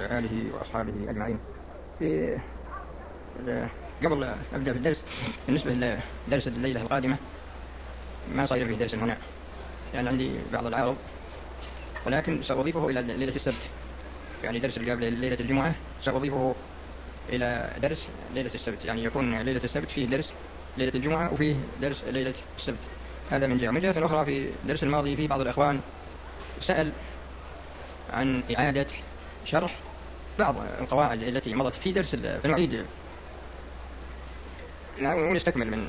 وعلى آله وأصحابه أجمعين. قبل أبدأ في الدرس، بالنسبة لدرس الليلة القادمة ما صاير في درس هنا، يعني عندي بعض العارض، ولكن سأضيفه إلى ليلة السبت. يعني درس اللي قبل ليلة الجمعة سأضيفه إلى درس ليلة السبت، يعني يكون ليلة السبت فيه درس ليلة الجمعة وفيه درس ليلة السبت. هذا من جهة. من جهة أخرى، في الدرس الماضي في بعض الإخوان سأل عن إعادة شرح بعض القواعد التي مضت في درس، فنعيد ونستكمل من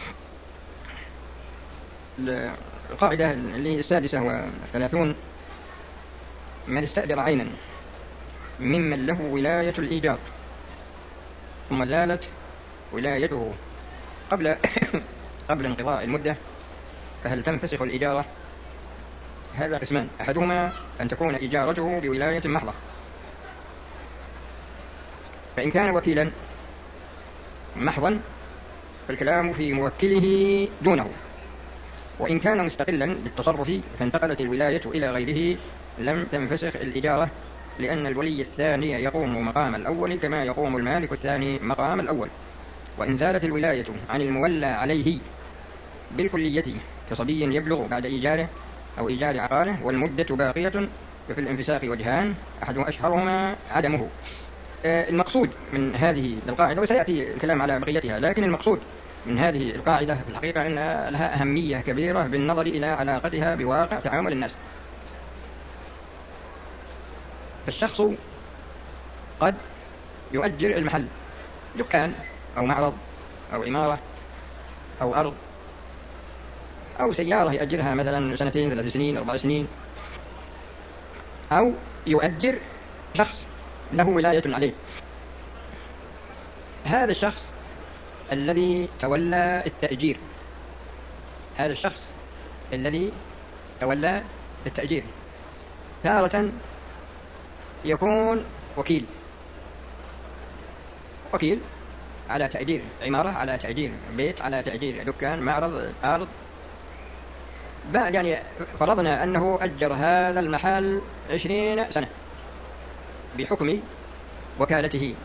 القاعدة اللي 36. من استأجر عينا ممن له ولاية الإيجار ثم زالت ولايته قبل انقضاء المدة، فهل تنفسخ الإجارة؟ هذا قسمان: أحدهما أن تكون إجارته بولاية محضة، فإن كان وكيلا محضا فالكلام في موكله دونه، وإن كان مستقلا بالتصرف فانتقلت الولاية إلى غيره لم تنفسخ الإجارة، لأن الولي الثاني يقوم مقام الأول كما يقوم المالك الثاني مقام الأول. وإن زالت الولاية عن المولى عليه بالكلية كصبي يبلغ بعد إيجاره أو إيجار عقاره والمدة باقية، ففي الانفساخ وجهان، أشهرهما عدمه. المقصود من هذه القاعدة، وسيأتي الكلام على بقيتها، لكن المقصود من هذه القاعدة في الحقيقة أن لها أهمية كبيرة بالنظر إلى علاقتها بواقع تعامل الناس. فالشخص قد يؤجر المحل، دكان أو معرض أو عمارة أو أرض أو سيارة يأجرها مثلا 2 3 سنين 4 سنين، أو يؤجر شخص له ولاية عليه. هذا الشخص الذي تولى التأجير، هذا الشخص الذي تولى التأجير تارة يكون وكيل على تأجير عمارة، على تأجير بيت، على تأجير دكان، معرض، أرض. بعد يعني فرضنا أنه أجر هذا المحل 20 سنة بحكم وكالته.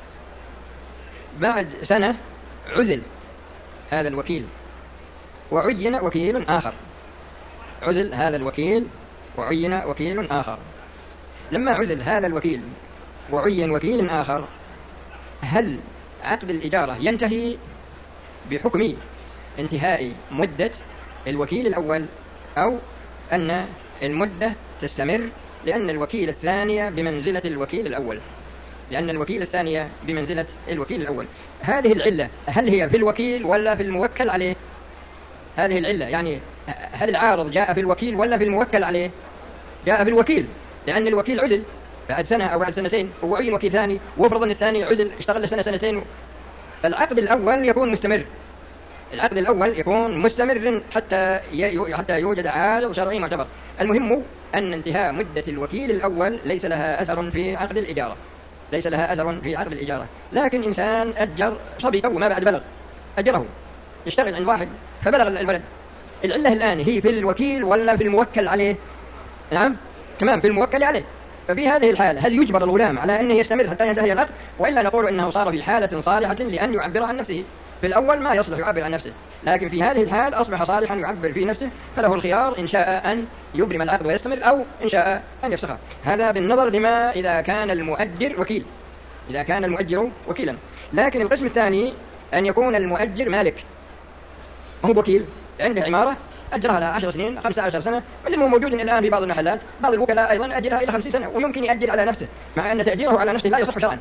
بعد سنة عزل هذا الوكيل وعين وكيل آخر، عزل هذا الوكيل وعين وكيل آخر. لما عزل هذا الوكيل وعين وكيل آخر، هل عقد الإجارة ينتهي بحكم انتهاء مدة الوكيل الأول، أو أن المدة تستمر لأن الوكيل الثاني بمنزلة الوكيل الأول، لأن الوكيل الثاني بمنزلة الوكيل الأول؟ هذه العلة هل هي في الوكيل ولا في الموكل عليه؟ هذه العلة يعني هل العارض جاء في الوكيل ولا في الموكل عليه؟ جاء في الوكيل، لأن الوكيل عزل بعد سنة أو بعد سنتين وعين وكيل ثاني، وفرضا الثاني عزل اشتغل سنة سنتين، فالعقد الأول يكون مستمر. العقد الأول يكون مستمر حتى يوجد عارض شرعي معتبر. المهم أن انتهاء مدة الوكيل الأول ليس لها أثر في عقد الإجارة، ليس لها أثر في عقد الإجارة. لكن إنسان أجر صبي أو ما بعد بلغ، أجره يشتغل عند واحد فبلغ الولد، العلة الآن هي في الوكيل ولا في الموكل عليه؟ نعم، تمام، في الموكل عليه. ففي هذه الحالة هل يجبر الغلام على أنه يستمر حتى ينتهي العقد، وإلا نقول إنه صار في حالة صالحة لأن يعبر عن نفسه؟ في الأول ما يصلح يعبر عن نفسه، لكن في هذه الحال أصبح صالحا يعبر في نفسه، فله الخيار إن شاء أن يبرم العقد ويستمر، أو إن شاء أن يفسخه. هذا بالنظر لما إذا كان المؤجر وكيل، إذا كان المؤجر وكيلا. لكن القسم الثاني أن يكون المؤجر مالك، هو وكيل عنده عمارة أجرها لها 10 سنين 15 سنة، مثل ما موجود الآن في بعض المحلات. بعض الوكلاء أيضا أجرها إلى 50 سنة، ويمكن يأجر على نفسه، مع أن تأجيره على نفسه لا يصح شرعا،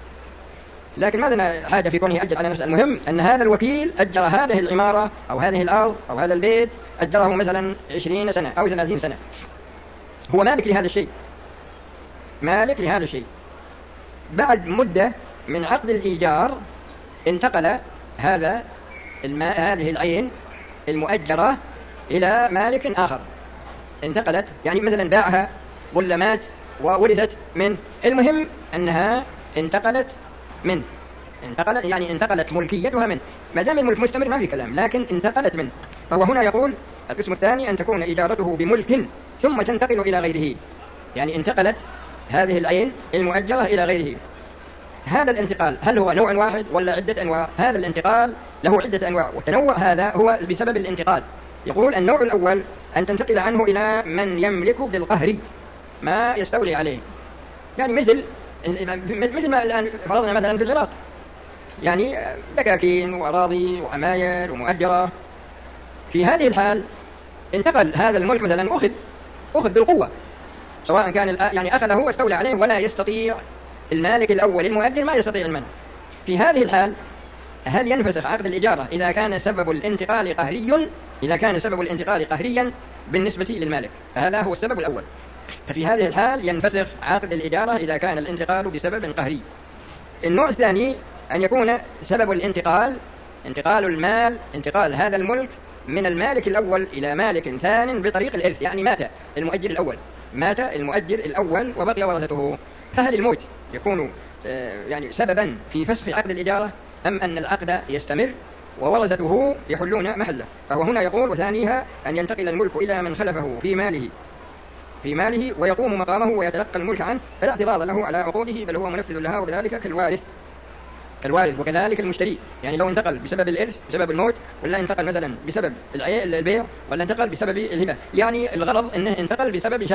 لكن ما لنا حاجة في كونه يأجر على نفسه. المهم أن هذا الوكيل أجر هذه العمارة أو هذه الأرض أو هذا البيت، أجره مثلا 20 سنة أو 30 سنة، هو مالك لهذا الشيء، مالك لهذا الشيء. بعد مدة من عقد الإيجار انتقل هذه العين المؤجرة إلى مالك آخر، انتقلت يعني مثلا باعها ولا مات وورثت منه، المهم أنها انتقلت منه، انتقلت ملكيتها منه. ما دام الملك مستمر ما في كلام، لكن انتقلت منه. فهو هنا يقول القسم الثاني أن تكون إجارته بملك ثم تنتقل إلى غيره، يعني انتقلت هذه العين المؤجرة إلى غيره. هذا الانتقال هل هو نوع واحد ولا عدة أنواع؟ هذا الانتقال له عدة أنواع، والتنوع هذا هو بسبب الانتقال. يقول النوع الأول أن تنتقل عنه إلى من يملك بالقهر ما يستولي عليه، يعني مثل ما الآن فرضنا مثلا في العراق، يعني دكاكين وأراضي وعماير ومؤجرة. في هذه الحال انتقل هذا الملك مثلا، أخذ بالقوة، سواء كان يعني أخذه واستولى عليه ولا يستطيع المالك الأول المؤجر ما يستطيع المنع. في هذه الحال هل ينفسخ عقد الإجارة إذا كان سبب الانتقال قهري؟ إذا كان سبب الانتقال قهريا بالنسبة للمالك فهذا هو السبب الأول، ففي هذه الحال ينفسخ عقد الإجارة إذا كان الانتقال بسبب قهري. النوع الثاني أن يكون سبب الانتقال انتقال المال، انتقال هذا الملك من المالك الأول إلى مالك ثان بطريق الإرث، يعني مات المؤجر الأول وبقي ورثته. فهل الموت يكون يعني سببا في فسخ عقد الإجارة، أم أن العقد يستمر وورثته يحلون محله؟ فهو هنا يقول وثانيها أن ينتقل الملك إلى من خلفه في ماله ويقوم مقامه ويتلقى الملك عنه فلا اعتراض له على عقوده، بل هو منفذ لها، وذلك كالوارث وكذلك المشتري. يعني لو انتقل بسبب الإرث بسبب الموت، ولا انتقل مثلا بسبب البيع، ولا انتقل بسبب الهبة، يعني الغرض أنه انتقل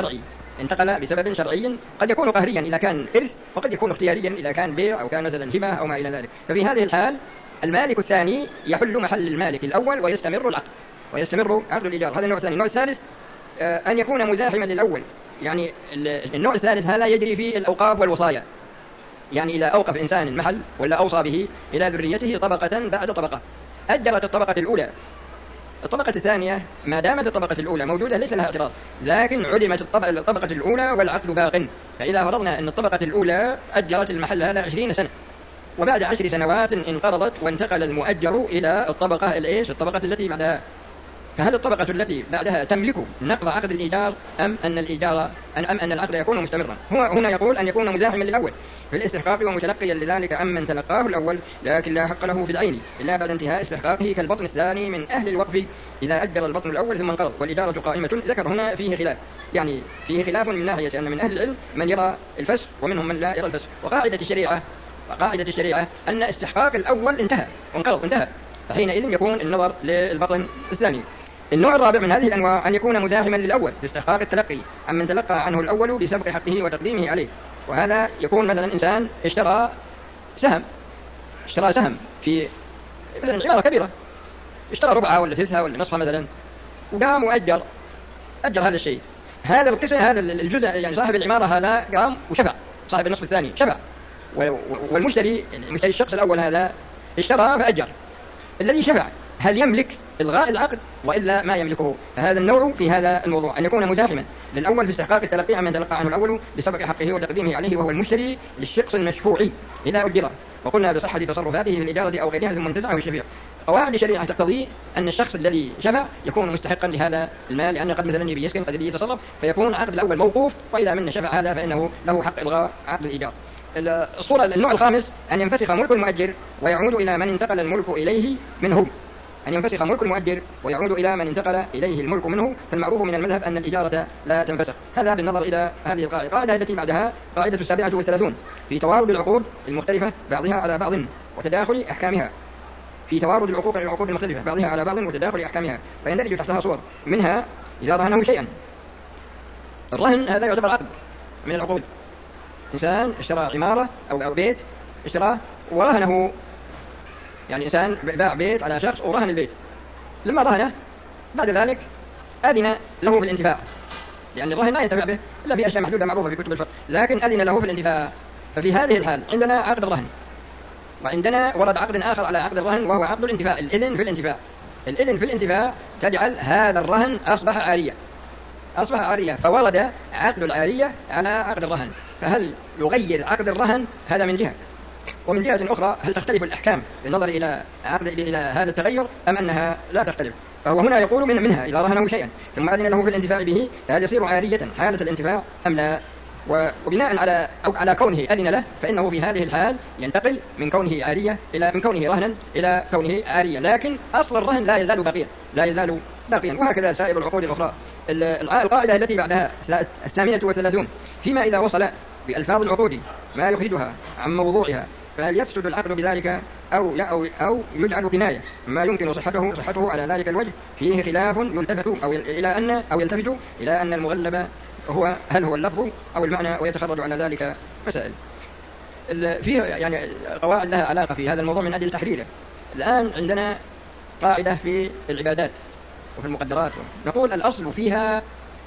بسبب شرعي قد يكون قهريا إذا كان إرث، وقد يكون اختياريا إذا كان بيع أو كان مثلا هبة أو ما إلى ذلك. ففي هذه الحال المالك الثاني يحل محل المالك الأول ويستمر عقد الإيجار. هذا النوع الثاني. النوع الثالث أن يكون مزاحما للأول. يعني النوع الثالث هذا يجري في الأوقاف والوصايا، يعني إذا أوقف إنسان المحل ولا أوصى به إلى ذريته طبقة بعد طبقة، أجرت الطبقة الأولى، الطبقة الثانية ما دامت الطبقة الأولى موجودة ليس لها اعتراض، لكن علمت الطبقة الأولى والعقد باق. فإذا فرضنا أن الطبقة الأولى أجرت المحل هذا 20 سنة، وبعد 10 سنوات انقرضت وانتقل المؤجر إلى الطبقة التي بعدها، فهل الطبقة التي بعدها تملك نقض عقد الإيجار أم أن العقد يكون مستمرا؟ هنا يقول أن يكون مزاحما للأول في الاستحقاق ومتلقيا لذلك عمن تلقاه الأول، لكن لا حق له في العين إلا بعد انتهاء استحقاقه، كالبطن الثاني من أهل الوقف إذا أجر البطن الأول ثم انقرض والإجارة قائمة. ذكر هنا فيه خلاف، يعني فيه خلاف من ناحية أن من أهل العلم من يرى الفسخ ومنهم من لا يرى الفسخ. وقاعدة الشريعة أن استحقاق الأول انتهى، فحينئذ يكون النظر للبطن الثاني. النوع الرابع من هذه الأنواع أن يكون مزاحما للأول في استحقاق التلقي عمن تلقى عنه الأول بسبق حقه وتقديمه عليه. وهذا يكون مثلا إنسان اشترى سهم في مثلا عمارة كبيرة، اشترى ربعها ولا ثلثها ولا نصفها مثلا، وقام وأجر هذا الشيء، هذا القسم، هذا الجزء، يعني صاحب العمارة هذا قام وشفع، صاحب النصف الثاني شفع، والمشتري الشخص الأول هذا اشترى فأجر. الذي شفع هل يملك إلغاء العقد وإلا ما يملكه؟ فهذا النوع في هذا الموضوع أن يكون مزاحما للأول في استحقاق التلقي عمن تلقى عنه الأول بسبق حقه وتقديمه عليه، وهو المشتري للشخص المشفوع إذا أجر، وقلنا بصحة تصرفاته في الإجارة أو غيرها ثم انتزعه الشفيع. قواعد الشريعة تقتضي أن الشخص الذي شفع يكون مستحقا لهذا المال، لأنه قد مثلا يبي يسكن، قد يبي يتصرف، فيكون عقد الأول موقوف، وإذا من شفع هذا فإنه له حق إلغاء عقد الإيجار. النوع الخامس أن ينفسخ ملك المؤجر ويعود إلى من انتقل الملك إليه منه. الملك منه، فالمعروف من المذهب أن الإجارة لا تنفسخ. هذا بالنظر إلى هذه القاعدة التي بعدها قاعدة 37 في توارد العقود المختلفة بعضها على بعض وتداخل أحكامها، فيندرج تحتها صور، منها إذا رهنه شيئا. الرهن هذا يعتبر عقد من العقود. إنسان اشترى عمارة أو بيت اشتراه ورهنه، يعني إنسان باع بيت على شخص ورهن البيت، لما رهنه بعد ذلك أذن له في الانتفاع، يعني الرهن لا ينتفع به إلا بأشياء محدودة معروفة في كتب الفقه، لكن أذن له في الانتفاع. ففي هذه الحال عندنا عقد الرهن، وعندنا ورد عقد آخر على عقد الرهن وهو عقد الانتفاع، الإذن في الانتفاع تجعل هذا الرهن أصبح عارية، فورد عقد العارية على عقد الرهن. فهل يغير عقد الرهن؟ هذا من جهة، ومن جهة أخرى هل تختلف الأحكام بالنظر إلى هذا التغير أم أنها لا تختلف؟ فهو هنا يقول منها إذا رهنه شيئا ثم أذن له في الانتفاع به فهل يصير عارية حالة الانتفاع أم لا؟ وبناء على كونه أذن له فإنه في هذه الحال ينتقل من كونه رهنا إلى كونه عارية، لكن أصل الرهن لا يزال باقيا، وهكذا سائر العقود الأخرى. القاعدة التي بعدها 38 فيما إذا وصل بألفاظ العقود ما يخرجها عن موضوعها، فهل يفسد العقد بذلك أو يجعل كناية ما يمكن صحته على ذلك الوجه؟ فيه خلاف يلتفت إلى أن المغلب هل هو اللفظ أو المعنى، ويتخرج على ذلك مسائل. فيه يعني قواعد لها علاقة في هذا الموضوع من أجل تحريره. الآن عندنا قاعدة في العبادات وفي المقدرات، نقول الأصل فيها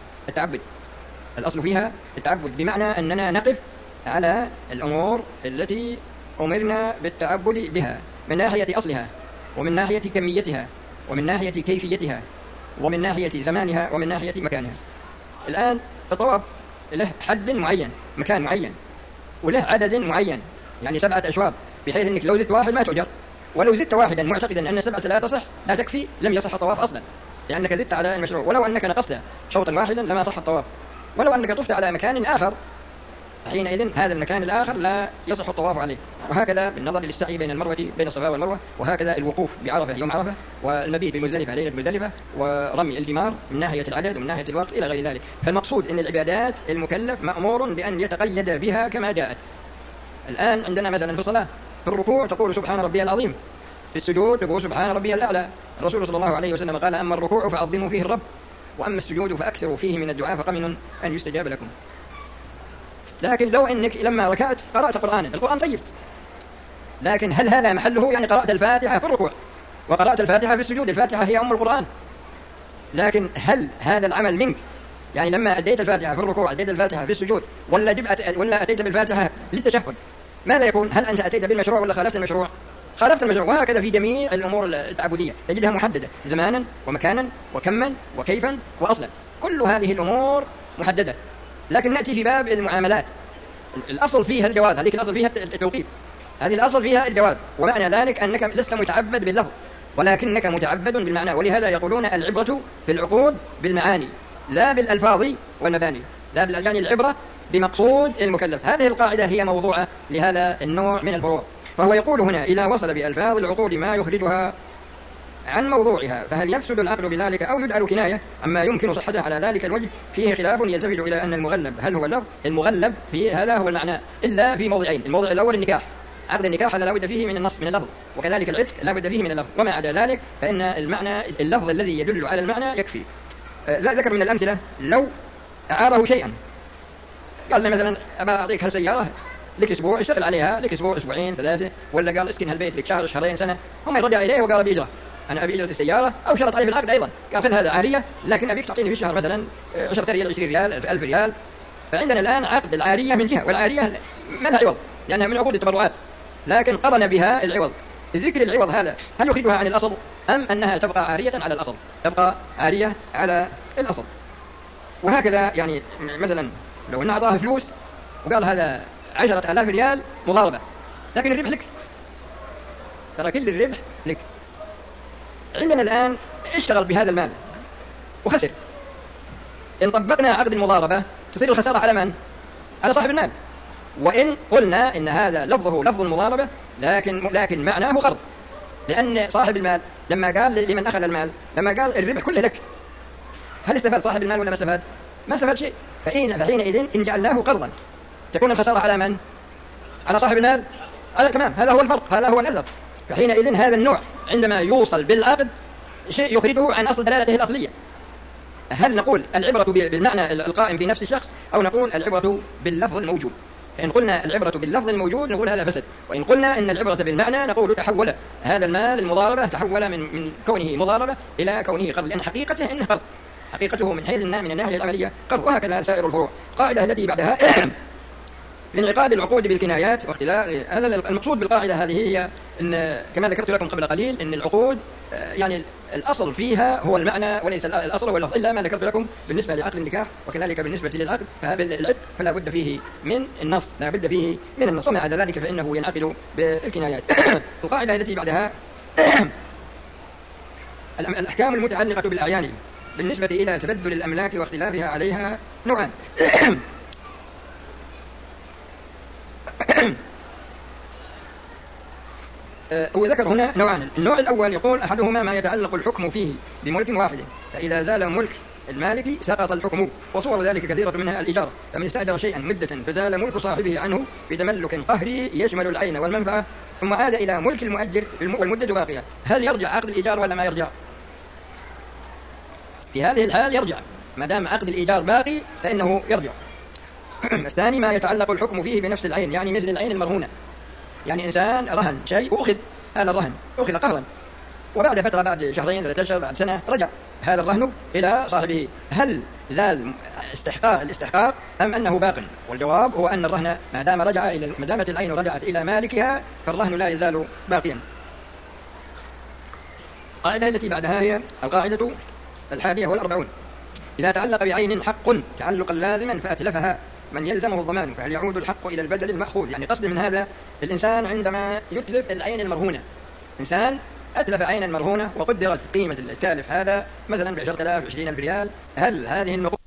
التعبد، بمعنى أننا نقف على الأمور التي أمرنا بالتعبد بها من ناحية أصلها، ومن ناحية كميتها، ومن ناحية كيفيتها، ومن ناحية زمانها، ومن ناحية مكانها. الآن الطواف له حد معين، مكان معين، وله عدد معين، يعني 7 أشواط، بحيث أنك لو زدت واحد ما تؤجر، ولو زدت واحدا معتقدا أن 7 لا تصح لا تكفي، لم يصح الطواف أصلا، لأنك زدت على المشروع. ولو أنك نقصت شوطا واحدا لما صح الطواف. ولو أنك طفت على مكان آخر، حينئذ هذا المكان الآخر لا يصح الطواف عليه. وهكذا بالنظر للسعي بين الصفا والمروة، وهكذا الوقوف بعرفة يوم عرفة، والمبيت بمزدلفة ليلة مزدلفة، ورمي الجمار من ناحية العدد ومن ناحية الوقت إلى غير ذلك. فالمقصود أن العبادات المكلف مأمور بأن يتقيد بها كما جاءت. الآن عندنا مثلا في الصلاة، في الركوع تقول سبحان ربي العظيم، في السجود تقول سبحان ربي الأعلى. الرسول صلى الله عليه وسلم قال: أما الركوع فعظموا فيه الرب، وأما السجود فأكثروا فيه من الدعاء فقمن أن يستجاب لكم. لكن لو أنك لما ركعت قرأت قرآنا، القرآن طيب، لكن هل هذا محله؟ يعني قرأت الفاتحة في الركوع وقرأت الفاتحة في السجود، الفاتحة هي أم القرآن، لكن هل هذا العمل منك؟ يعني لما أديت الفاتحة في الركوع أديت الفاتحة في السجود، ولا أتيت بالفاتحة للتشهد، ماذا يكون؟ هل أنت أتيت بالمشروع ولا خالفت المشروع؟ خالفت المشروع. وهكذا في جميع الأمور التعبدية تجدها محددة زمانا ومكانا وكما وكيفا وأصلا، كل هذه الأمور محددة. لكن نأتي في باب المعاملات، الأصل فيها الجواز، هذيك الأصل فيها التوقيف، هذه الأصل فيها الجواز، ومعنى ذلك أنك لست متعبد باللفظ ولكنك متعبد بالمعنى. ولهذا يقولون العبرة في العقود بالمعاني لا بالألفاظ والمباني، يعني العبرة بمقصود المكلف. هذه القاعدة هي موضوعة لهذا النوع من الفروع. فهو يقول هنا: إذا وصل بألفاظ العقود ما يخرجها عن موضوعها، فهل يفسد العقد بذلك أو يجعل كناية عما يمكن صحته على ذلك الوجه؟ فيه خلاف يلتفت إلى أن المغلب هل هو اللفظ، المغلب في هذا هو المعنى، إلا في موضعين. الموضع الأول النكاح، عقد النكاح هذا لا بد فيه من النص من اللفظ، وكذلك العتق لا بد فيه من اللفظ، وما عدا ذلك فإن المعنى اللفظ الذي يدل على المعنى يكفي. ذكر من الأمثلة: لو أعاره شيئا، قال لي مثلا أبا أعطيك هالسيارة لك أسبوع اشتغل عليها، لك أسبوع أسبوعين 3، ولا قال اسكن هالبيت لك شهر شهرين سنة، هم رجع إليه وقال بإجرة، أنا أبي إجرة السيارة، أو شرط عليه في العقد أيضا قال خذ هذا عارية، لكن أبيك تعطيني في الشهر مثلا 10 ريال 20 ريال 1000 ريال. فعندنا الآن عقد العارية من جهة، والعارية ما لها عوض لأنها من عقود التبرعات، لكن قرن بها العوض. ذكر العوض هذا هل يخرجها عن الأصل أم أنها تبقى عارية على الأصل؟ تبقى عارية على الأصل. وهكذا يعني مثلا لو أن أعطاها فلوس وقال هذا 10,000 ريال مضاربة، لكن الربح لك، ترى كل الربح لك. عندنا الآن اشتغل بهذا المال وخسر، إن طبقنا عقد المضاربة تصير الخسارة على من؟ على صاحب المال. وإن قلنا إن هذا لفظه لفظ المضاربة لكن معناه قرض، لأن صاحب المال لما قال لمن أخذ المال، لما قال الربح كله لك، هل استفاد صاحب المال ولا ما استفاد؟ ما استفاد شيء. فحينئذ إن جعلناه قرضا تكون الخسارة على من؟ على صاحب المال. على تمام، هذا هو الفرق، هذا هو الأثر. فحينئذ هذا النوع عندما يوصل بالعقد شيء يخرجه عن أصل دلالته الأصلية. هل نقول العبرة بالمعنى القائم في نفس الشخص، أو نقول العبرة باللفظ الموجود؟ فإن قلنا العبرة باللفظ الموجود نقول هذا فسد، وإن قلنا إن العبرة بالمعنى نقول تحول هذا المال المضاربة، تحول من كونه مضاربة إلى كونه قرض، لأن حقيقته إنه قرض، حقيقته من الناحية العملية قرض. وهكذا سائر الفروع. قاعدة التي بعدها في انعقاد العقود بالكنايات واختلاف. هذا المقصود بالقاعدة هذه هي أن كما ذكرت لكم قبل قليل أن العقود يعني الأصل فيها هو المعنى وليس الأصل هو اللفظ، إلا ما ذكرت لكم بالنسبة لعقد النكاح، وكذلك بالنسبة للعقد العتق فلا بد فيه من النص، لا بد فيه من النص، ومع ذلك فإنه ينعقد بالكنايات. القاعدة التي بعدها الأحكام المتعلقة بالأعيان بالنسبة إلى تبدل الأملاك واختلافها عليها نوعان. هو ذكر هنا نوعان. النوع الأول يقول أحدهما ما يتعلق الحكم فيه بملك واحد، فإذا زال ملك المالك سقط الحكم. وصور ذلك كثيرة منها الإيجار، فمن استأجر شيئا مدة فزال ملك صاحبه عنه بتملك قهري يشمل العين والمنفعة ثم عاد إلى ملك المؤجر والمدة باقية، هل يرجع عقد الإيجار ولا ما يرجع؟ في هذه الحال يرجع، ما دام عقد الإيجار باقي فإنه يرجع. الثاني ما يتعلق الحكم فيه بنفس العين، يعني مثل العين المرهونة، يعني إنسان رهن شيء وأخذ هذا الرهن، أخذ قهرا، وبعد فترة، بعد شهرين، 3 أشهر، بعد سنة، رجع هذا الرهن إلى صاحبه، هل زال الاستحقاق أم أنه باق؟ والجواب هو أن الرهن ما دامت العين رجعت إلى مالكها فالرهن لا يزال باقيا. القاعدة التي بعدها هي القاعدة 41. إذا تعلق بعين حق تعلقا لازما فأتلفها من يلزمه الضمان فهل يعود الحق إلى البدل المأخوذ؟ يعني قصد من هذا الإنسان عندما يتلف العين المرهونة، إنسان أتلف عينا مرهونة وقدرت قيمة التالف هذا مثلا ب10,000 20,000 ريال، هل هذه النقود